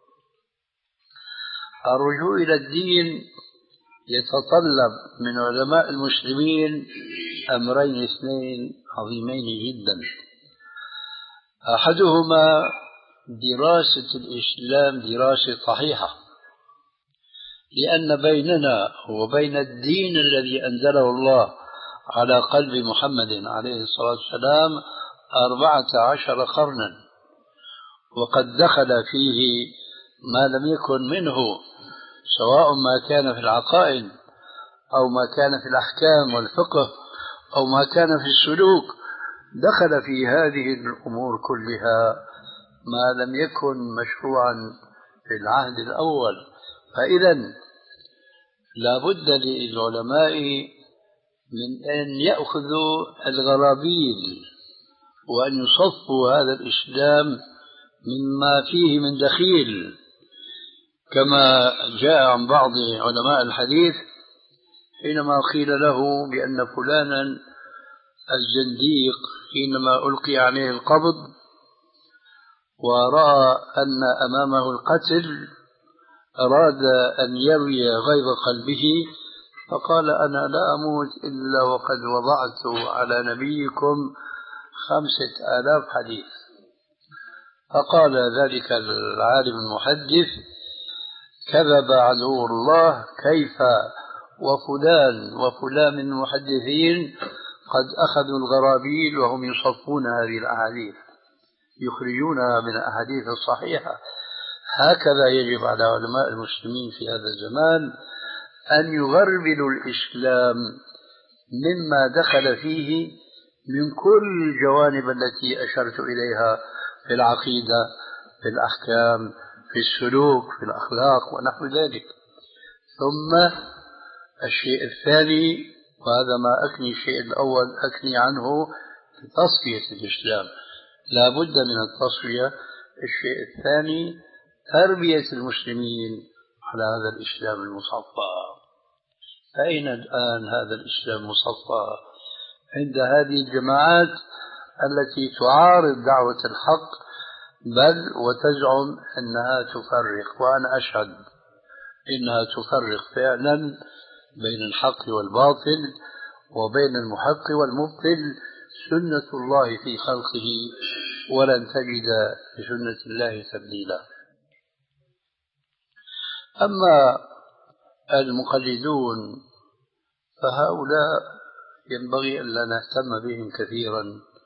الرجوع إلى الدين يتطلب من علماء المسلمين أمرين اثنين عظيمين جدا: أحدهما دراسة الإسلام دراسة صحيحة، لأن بيننا وبين الدين الذي أنزله الله على قلب محمد عليه الصلاة والسلام أربعة عشر قرنا، وقد دخل فيه ما لم يكن منه، سواء ما كان في العقائد أو ما كان في الأحكام والفقه أو ما كان في السلوك، دخل في هذه الأمور كلها ما لم يكن مشروعا في العهد الأول. فإذا لا بد للعلماء من أن يأخذوا الغرابيل وأن يصفوا هذا الإسلام مما فيه من دخيل، كما جاء عن بعض علماء الحديث حينما قيل له بأن فلانا الزنديق حينما ألقي عليه القبض ورأى أن أمامه القتل أراد أن يروي غيظ قلبه، فقال: أنا لا أموت إلا وقد وضعت على نبيكم خمسة آلاف حديث. فقال ذلك العالم المحدث: كذب عدو الله، كيف وفلان وفلان من المحدثين قد أخذوا الغرابيل وهم يصفون هذه الأحاديث يخرجونها من الأحاديث الصحيحة. هكذا يجب على علماء المسلمين في هذا الزمان أن يغربلوا الإسلام مما دخل فيه من كل الجوانب التي أشرت إليها في العقيدة، في الأحكام، في السلوك، في الأخلاق ونحو ذلك. ثم الشيء الثاني، وهذا ما أكني الشيء الأول أكني عنه، تصفية الإسلام، لا بد من التصفية. الشيء الثاني تربية المسلمين على هذا الإسلام المصفى. فأين الآن هذا الإسلام المصفى عند هذه الجماعات التي تعارض دعوة الحق بل وتزعم أنها تفرق؟ وأنا أشهد إنها تفرق فعلا بين الحق والباطل وبين المحق والمبطل. سنة الله في خلقه، ولن تجد لسنة الله تبديلا. أما المقلدون فهؤلاء ينبغي أن لا نهتم بهم كثيرا،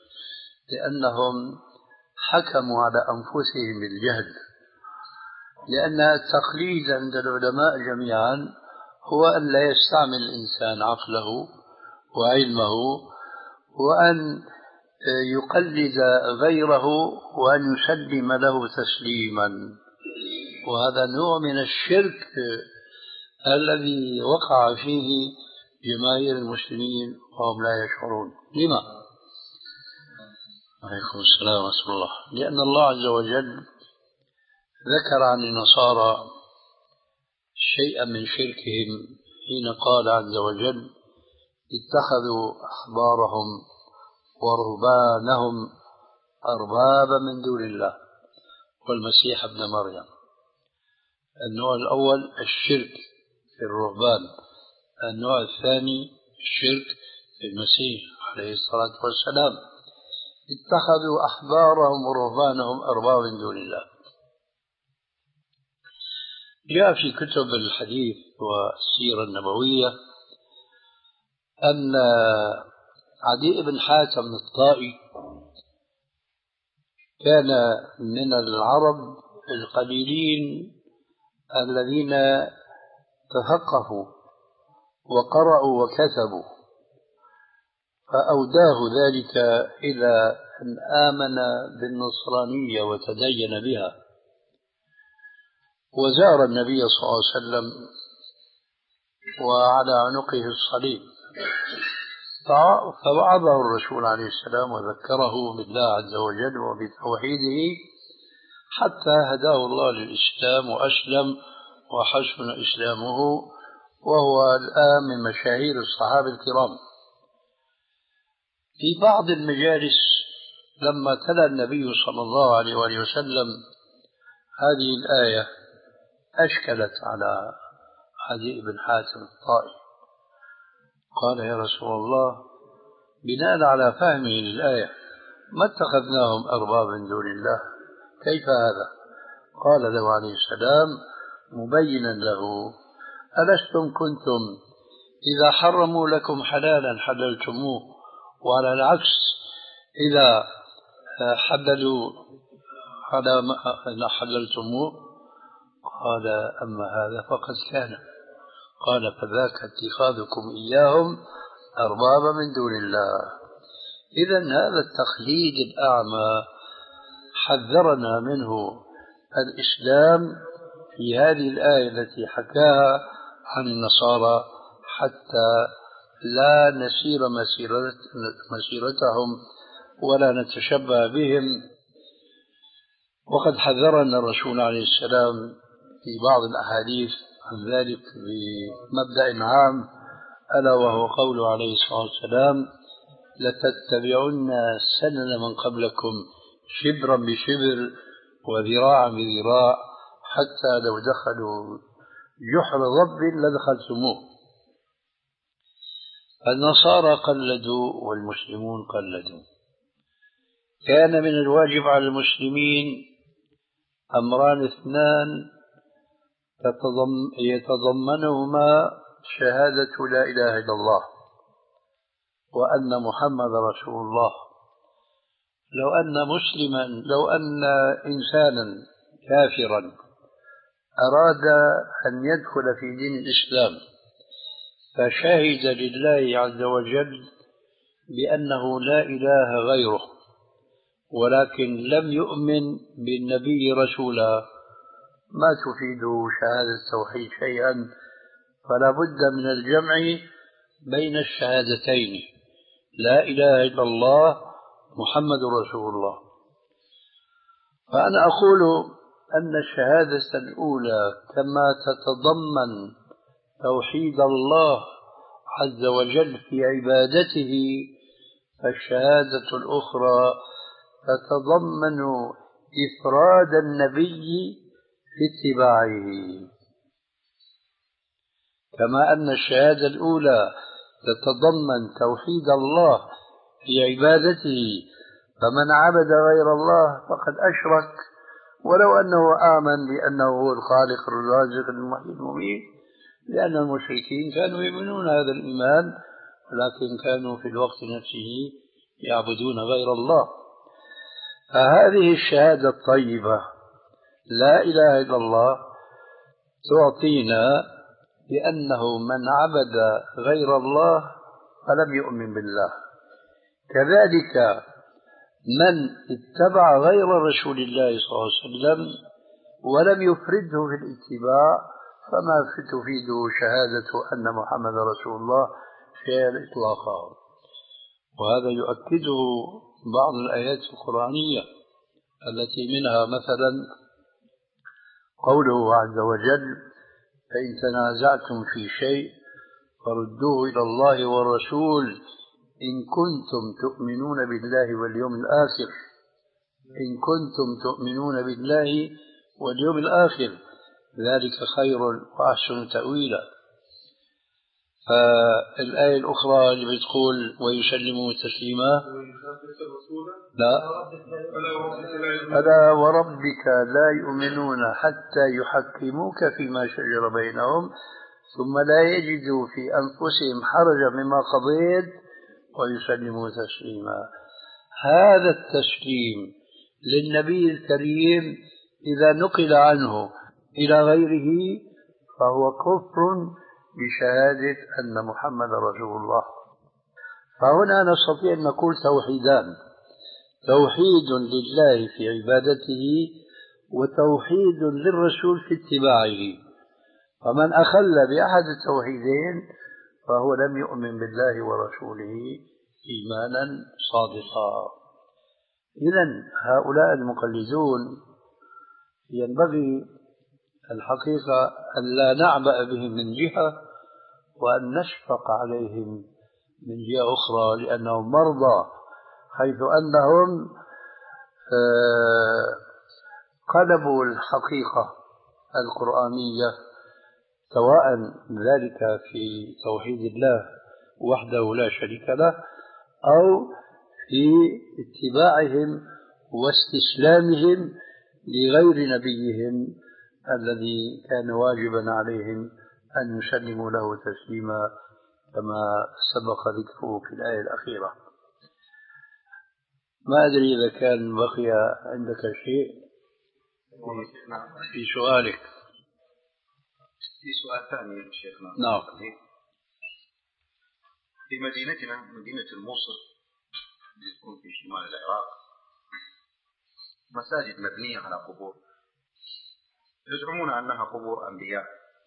لأنهم حكموا على أنفسهم بالجهل. لأن التقليد عند العلماء جميعا هو أن لا يستعمل الإنسان عقله وعلمه، وأن يقلد غيره وأن يسلم له تسليما. وهذا نوع من الشرك الذي وقع فيه جماهير المسلمين وهم لا يشعرون. لما؟ عليكم السلام ورحمة الله. لأن الله عز وجل ذكر عن النصارى شيئا من شركهم حين قال عز وجل: اتخذوا أحبارهم ورهبانهم أربابا من دون الله والمسيح ابن مريم. النوع الأول الشرك في الرهبان، النوع الثاني الشرك في المسيح عليه الصلاة والسلام. اتخذوا أحبارهم ورهبانهم أربابا من دون الله. جاء في كتب الحديث والسيرة النبوية أن عدي بن حاتم الطائي كان من العرب القليلين الذين تثقفوا وقرأوا وكتبوا، فأوداه ذلك إلى أن آمن بالنصرانية وتدين بها، وزار النبي صلى الله عليه وسلم وعلى عنقه الصليب، فوعظه الرسول عليه السلام وذكره بالله عز وجل وبتوحيده حتى هداه الله للإسلام وأسلم وحسن إسلامه، وهو الآن من مشاهير الصحابة الكرام. في بعض المجالس لما تلا النبي صلى الله عليه وآله وسلم هذه الآية أشكلت على عدي بن حاتم الطائي، قال: يا رسول الله، بناء على فهمه للآية ما اتخذناهم أربابا من دون الله، كيف هذا؟ قال له عليه السلام مبينا له: ألستم كنتم إذا حرموا لكم حلالا حللتموه، وعلى العكس إذا حللوا على ما حللتموه؟ قال: أما هذا فقد كان. قال: فذاك اتخاذكم إياهم أربابا من دون الله. إذن هذا التقليد الأعمى حذرنا منه الإسلام في هذه الآية التي حكاها عن النصارى حتى لا نسير مسيرتهم ولا نتشبه بهم. وقد حذرنا الرسول عليه السلام في بعض الأحاديث عن ذلك بمبدأ عام، ألا وهو قوله عليه الصلاة والسلام: لتتبعن سنن من قبلكم شبرا بشبر وذراعا بذراع حتى لو دخلوا جحر ضب لدخلتموه. النصارى قلدوا والمسلمون قلدوا. كان من الواجب على المسلمين أمران اثنان يتضمنهما شهادة لا إله إلا الله وأن محمد رسول الله. لو أن مسلما لو أن إنسانا كافرا أراد أن يدخل في دين الإسلام فشهد لله عز وجل بأنه لا إله غيره ولكن لم يؤمن بالنبي رسولا ما تفيد شهادة التوحيد شيئا، فلا بد من الجمع بين الشهادتين لا إله إلا الله محمد رسول الله. فأنا أقول أن الشهادة الأولى كما تتضمن توحيد الله عز وجل في عبادته، فالشهادة الأخرى تتضمن إفراد النبي في اتباعه. كما أن الشهادة الأولى تتضمن توحيد الله في عبادته، فمن عبد غير الله فقد أشرك ولو أنه آمن بأنه هو الخالق الرازق المحيي المميت، لأن المشركين كانوا يؤمنون هذا الإيمان ولكن كانوا في الوقت نفسه يعبدون غير الله. فهذه الشهادة الطيبة لا إله إلا الله تعطينا بأنه من عبد غير الله فلم يؤمن بالله، كذلك من اتبع غير رسول الله صلى الله عليه وسلم ولم يفرده في الاتباع فما تفيد شهادة أن محمد رسول الله شيئا إطلاقا. وهذا يؤكده بعض الآيات القرآنية التي منها مثلا قوله عز وجل: فإن تنازعتم في شيء فردوه إلى الله والرسول إن كنتم تؤمنون بالله واليوم الآخر إن كنتم تؤمنون بالله واليوم الآخر ذلك خير وأحسن تأويلا. فالآية الأخرى اللي بتقول ويسلموا تسليما، لا ألا وربك لا يؤمنون حتى يحكموك فيما شجر بينهم ثم لا يجدوا في أنفسهم حرجا مما قضيت ويسلموا تسليما. هذا التسليم للنبي الكريم إذا نقل عنه إلى غيره فهو كفر بشهادة أن محمد رسول الله. فهنا نستطيع أن نقول توحيدان: توحيد لله في عبادته وتوحيد للرسول في اتباعه. فمن أخل بأحد التوحيدين فهو لم يؤمن بالله ورسوله إيمانا صادقا. إذن هؤلاء المقلدون ينبغي الحقيقة أن لا نعبأ بهم من جهة وأن نشفق عليهم من جهة أخرى، لأنهم مرضى، حيث أنهم قلبوا الحقيقة القرآنية سواء ذلك في توحيد الله وحده لا شريك له أو في اتباعهم واستسلامهم لغير نبيهم الذي كان واجبا عليهم أن يسلموا له تسليما كما سبق ذكره في الآية الأخيرة. ما أدري إذا كان بقي عندك شيء في سؤالك. في سؤال ثاني شيخنا. نعم. في مدينتنا مدينة الموصل اللي تكون في شمال العراق مساجد مبنية على قبور يزعمون أنها قبور أنبياء.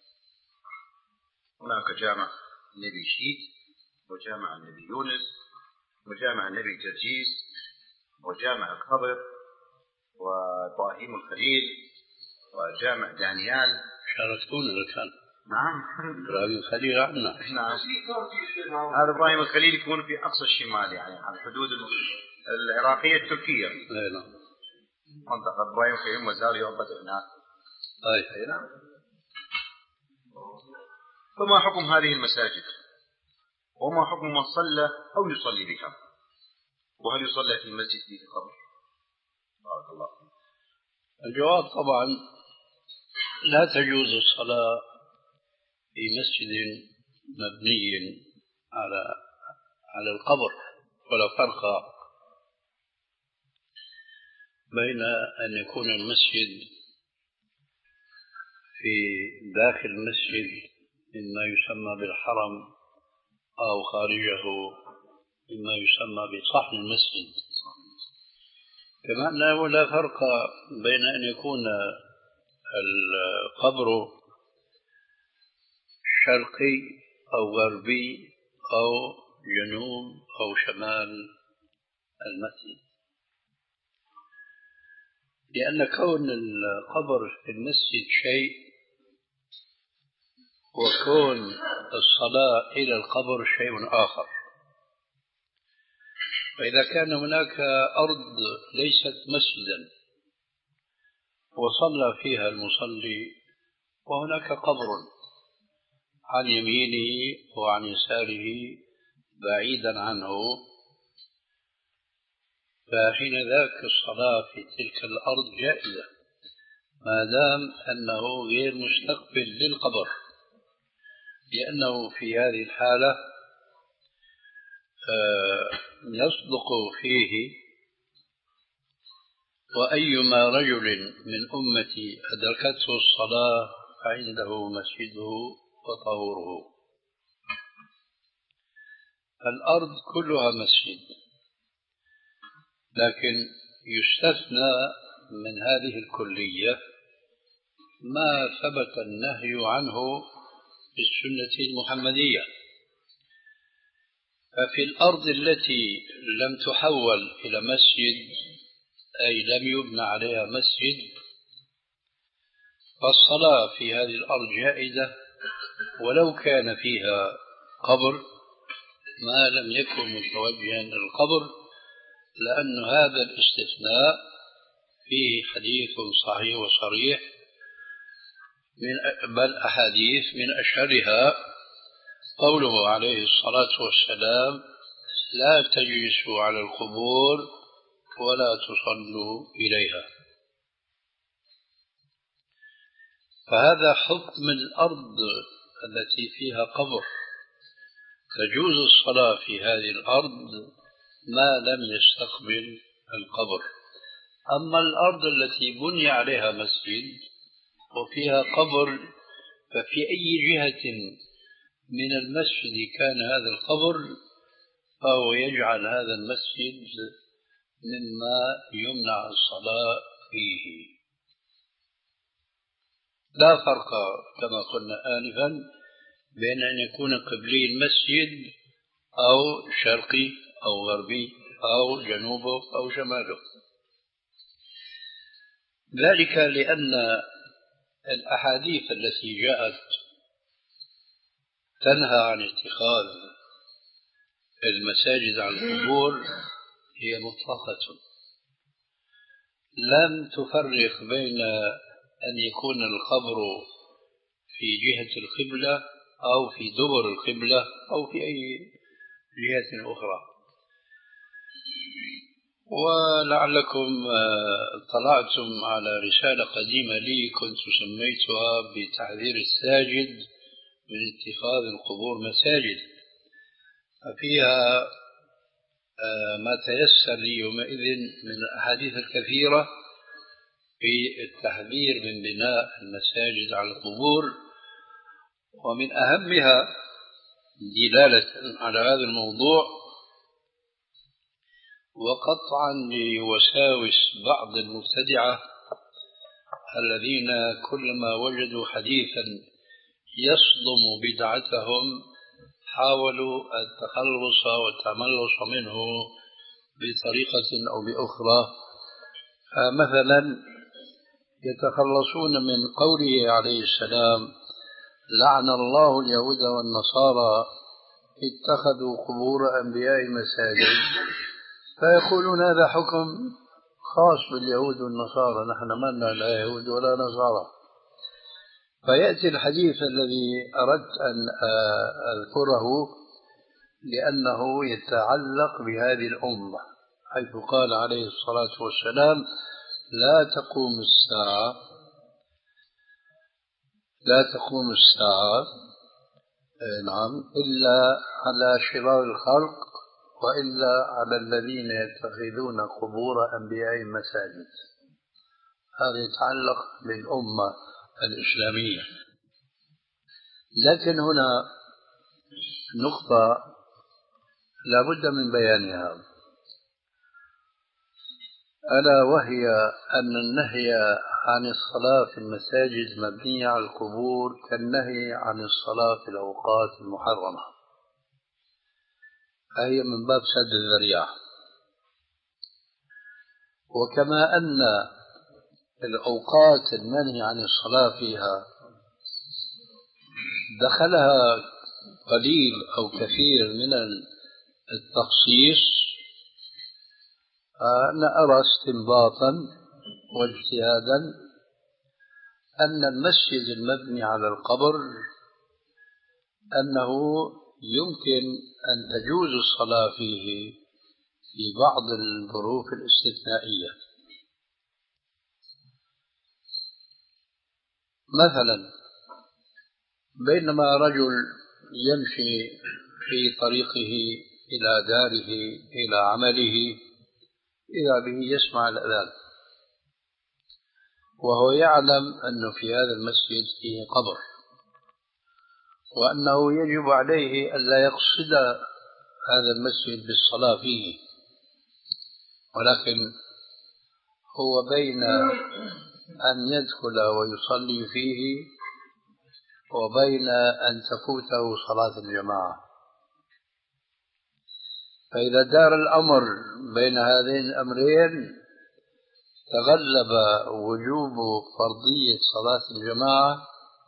هناك جامع النبي شيد وجامع النبي يونس وجامع النبي جرجيس وجامع الخضر وإبراهيم الخليل وجامع دانيال. شاركتون إذا كان. نعم. إبراهيم الخليل عندنا. نعم. هذا إبراهيم الخليل يكون في أقصى الشمال يعني على الحدود العراقية التركية. نعم. منطقة إبراهيم الخليل مازال يعبد هناك. أي. نعم. فما حكم هذه المساجد؟ وما حكم من صلى أو يصلي بها؟ وهل يصلى في مسجد فيه قبر؟ بارك الله فيك. الجواب طبعا لا تجوز الصلاة في مسجد مبني على على القبر، ولا فرق بين أن يكون المسجد في داخل المسجد مما يسمى بالحرم أو خارجه مما يسمى بصحن المسجد. كما أنه لا فرق بين أن يكون القبر شرقي أو غربي أو جنوب أو شمال المسجد، لأن كون القبر في المسجد شيء، وكون الصلاة إلى القبر شيء آخر. فإذا كان هناك أرض ليست مسجدا وصلى فيها المصلي وهناك قبر عن يمينه وعن يساره بعيدا عنه، فحين ذاك الصلاة في تلك الأرض جائزة ما دام أنه غير مستقبل للقبر، لأنه في هذه الحالة يصدق فيه: وأيما رجل من أمتي أدركته الصلاة فعنده مسجده وطهوره. الأرض كلها مسجد، لكن يستثنى من هذه الكلية ما ثبت النهي عنه في السنة المحمدية. ففي الأرض التي لم تحول إلى مسجد، أي لم يبنى عليها مسجد، فالصلاة في هذه الأرض جائزة ولو كان فيها قبر ما لم يكن متوجها إلى القبر، لأن هذا الاستثناء فيه حديث صحيح وصريح، من بل أحاديث من أشهرها قوله عليه الصلاة والسلام: لا تجلسوا على القبور ولا تصلوا إليها. فهذا حكم الأرض التي فيها قبر، تجوز الصلاة في هذه الأرض ما لم يستقبل القبر. أما الأرض التي بني عليها مسجد وفيها قبر، ففي أي جهة من المسجد كان هذا القبر فهو يجعل هذا المسجد مما يمنع الصلاة فيه. لا فرق كما قلنا آنفا بين أن يكون قبلي المسجد أو شرقي أو غربي أو جنوبه أو شماله، ذلك لأن الأحاديث التي جاءت تنهى عن اتخاذ المساجد على القبور هي مطلقة، لم تفرق بين أن يكون القبر في جهة القبلة أو في دبر القبلة أو في أي جهة أخرى. ولعلكم اطلعتم على رسالة قديمة لي كنت سميتها بتحذير الساجد من اتخاذ القبور مساجد، ففيها ما تيسر لي يومئذ من الأحاديث الكثيرة في التحذير من بناء المساجد على القبور، ومن أهمها دلالة على هذا الموضوع وقطعا لوساوس بعض المبتدعة الذين كلما وجدوا حديثا يصدم بدعتهم حاولوا التخلص والتملص منه بطريقة أو بأخرى. فمثلا يتخلصون من قوله عليه السلام: لعن الله اليهود والنصارى اتخذوا قبور أنبياء مساجد، فيقولون هذا حكم خاص باليهود والنصارى، نحن ما لنا لا يهود ولا نصارى. فيأتي الحديث الذي أردت أن أذكره لأنه يتعلق بهذه الأمة، حيث قال عليه الصلاة والسلام: لا تقوم الساعة لا تقوم الساعة نعم إلا على شرار الخلق وإلا على الذين يتخذون قبور أنبياء مساجد. هذا يتعلق بالأمة الإسلامية. لكن هنا نقطة لا بد من بيانها، ألا وهي أن النهي عن الصلاة في المساجد مبنية على القبور كالنهي عن الصلاة في الأوقات المحرمة، فهي من باب سد الذريعة. وكما أن الأوقات المنهي عن الصلاة فيها دخلها قليل أو كثير من التخصيص، أنا أرى استنباطا واجتهادا أن المسجد المبني على القبر أنه يمكن أن تجوز الصلاة فيه في بعض الظروف الاستثنائية. مثلا بينما رجل يمشي في طريقه إلى داره إلى عمله إذا به يسمع الأذان وهو يعلم أنه في هذا المسجد فيه قبر وأنه يجب عليه ألا يقصد هذا المسجد بالصلاة فيه، ولكن هو بين أن يدخل ويصلي فيه وبين أن تفوته صلاة الجماعة. فإذا دار الأمر بين هذين الأمرين تغلب وجوب فرضية صلاة الجماعة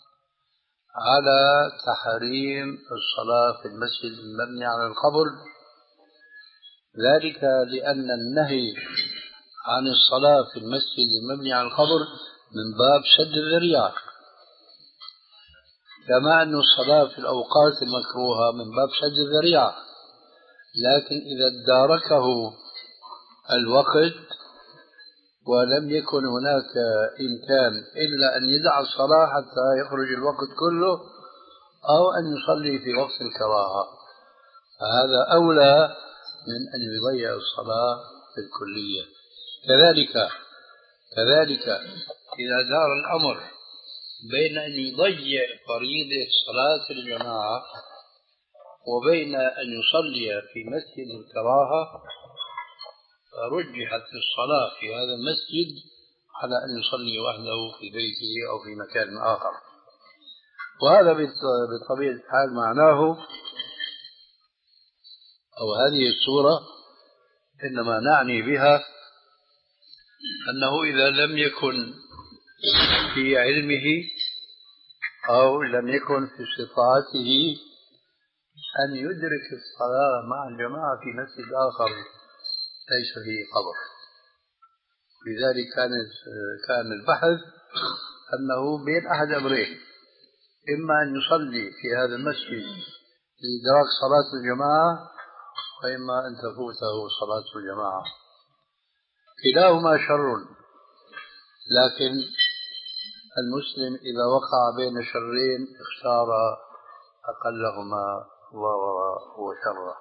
على تحريم الصلاة في المسجد المبني على القبر، ذلك لأن النهي عن الصلاة في المسجد المبني على القبر من باب سد الذريعة، كما أن الصلاة في الأوقات المكروهة من باب سد الذريعة. لكن إذا اداركه الوقت ولم يكن هناك إمكان إلا أن يدع الصلاة حتى يخرج الوقت كله أو أن يصلي في وقت الكراهة، فهذا أولى من أن يضيع الصلاة في الكلية. كذلك كذلك إذا دار الأمر بين أن يضيع فريضة صلاة الجماعة وبين أن يصلي في مسجد الكراهة رجحت الصلاة في هذا المسجد على أن يصلي وحده في بيته أو في مكان آخر. وهذا بطبيعة الحال معناه أو هذه الصورة إنما نعني بها أنه إذا لم يكن في علمه أو لم يكن في استطاعته أن يدرك الصلاة مع الجماعة في مسجد آخر ليس فيه قبر، لذلك كان كان البحث أنه بين أحد أمرين: إما أن يصلي في هذا المسجد لإدراك صلاة الجماعة، وإما أن تفوته صلاة الجماعة. كلاهما شر، لكن المسلم إذا وقع بين شرين اختار أقلهما وشره.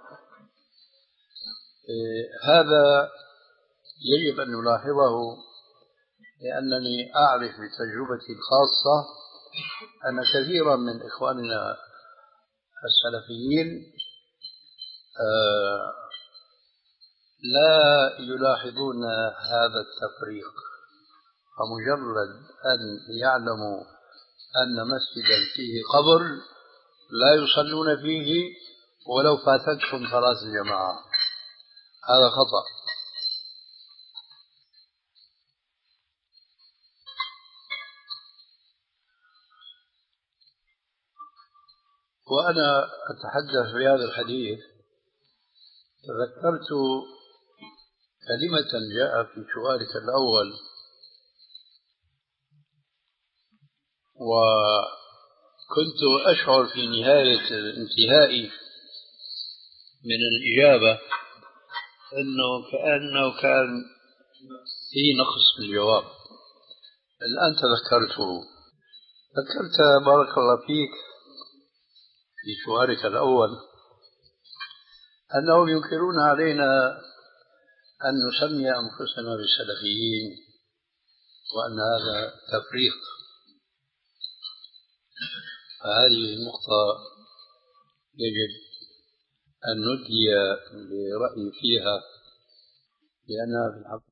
هذا يجب أن نلاحظه، لأنني أعرف بتجربتي الخاصة أن كثيرا من إخواننا السلفيين لا يلاحظون هذا التفريق، فمجرد أن يعلموا أن مسجدا فيه قبر لا يصلون فيه ولو فاتتهم صلاة الجماعة. هذا خطأ. وأنا أتحدث في هذا الحديث تذكرت كلمة جاء في سؤالك الأول، وكنت أشعر في نهاية انتهائي من الإجابة أنه كأنه كان في نقص في الجواب. الآن تذكرته. ذكرت بارك الله فيك في سؤالك الأول أنهم ينكرون علينا أن نسمي أنفسنا بالسلفيين وأن هذا تفريق. فهذه النقطة يجب أن ندلي برأيي فيها، لأنها في الحقيقة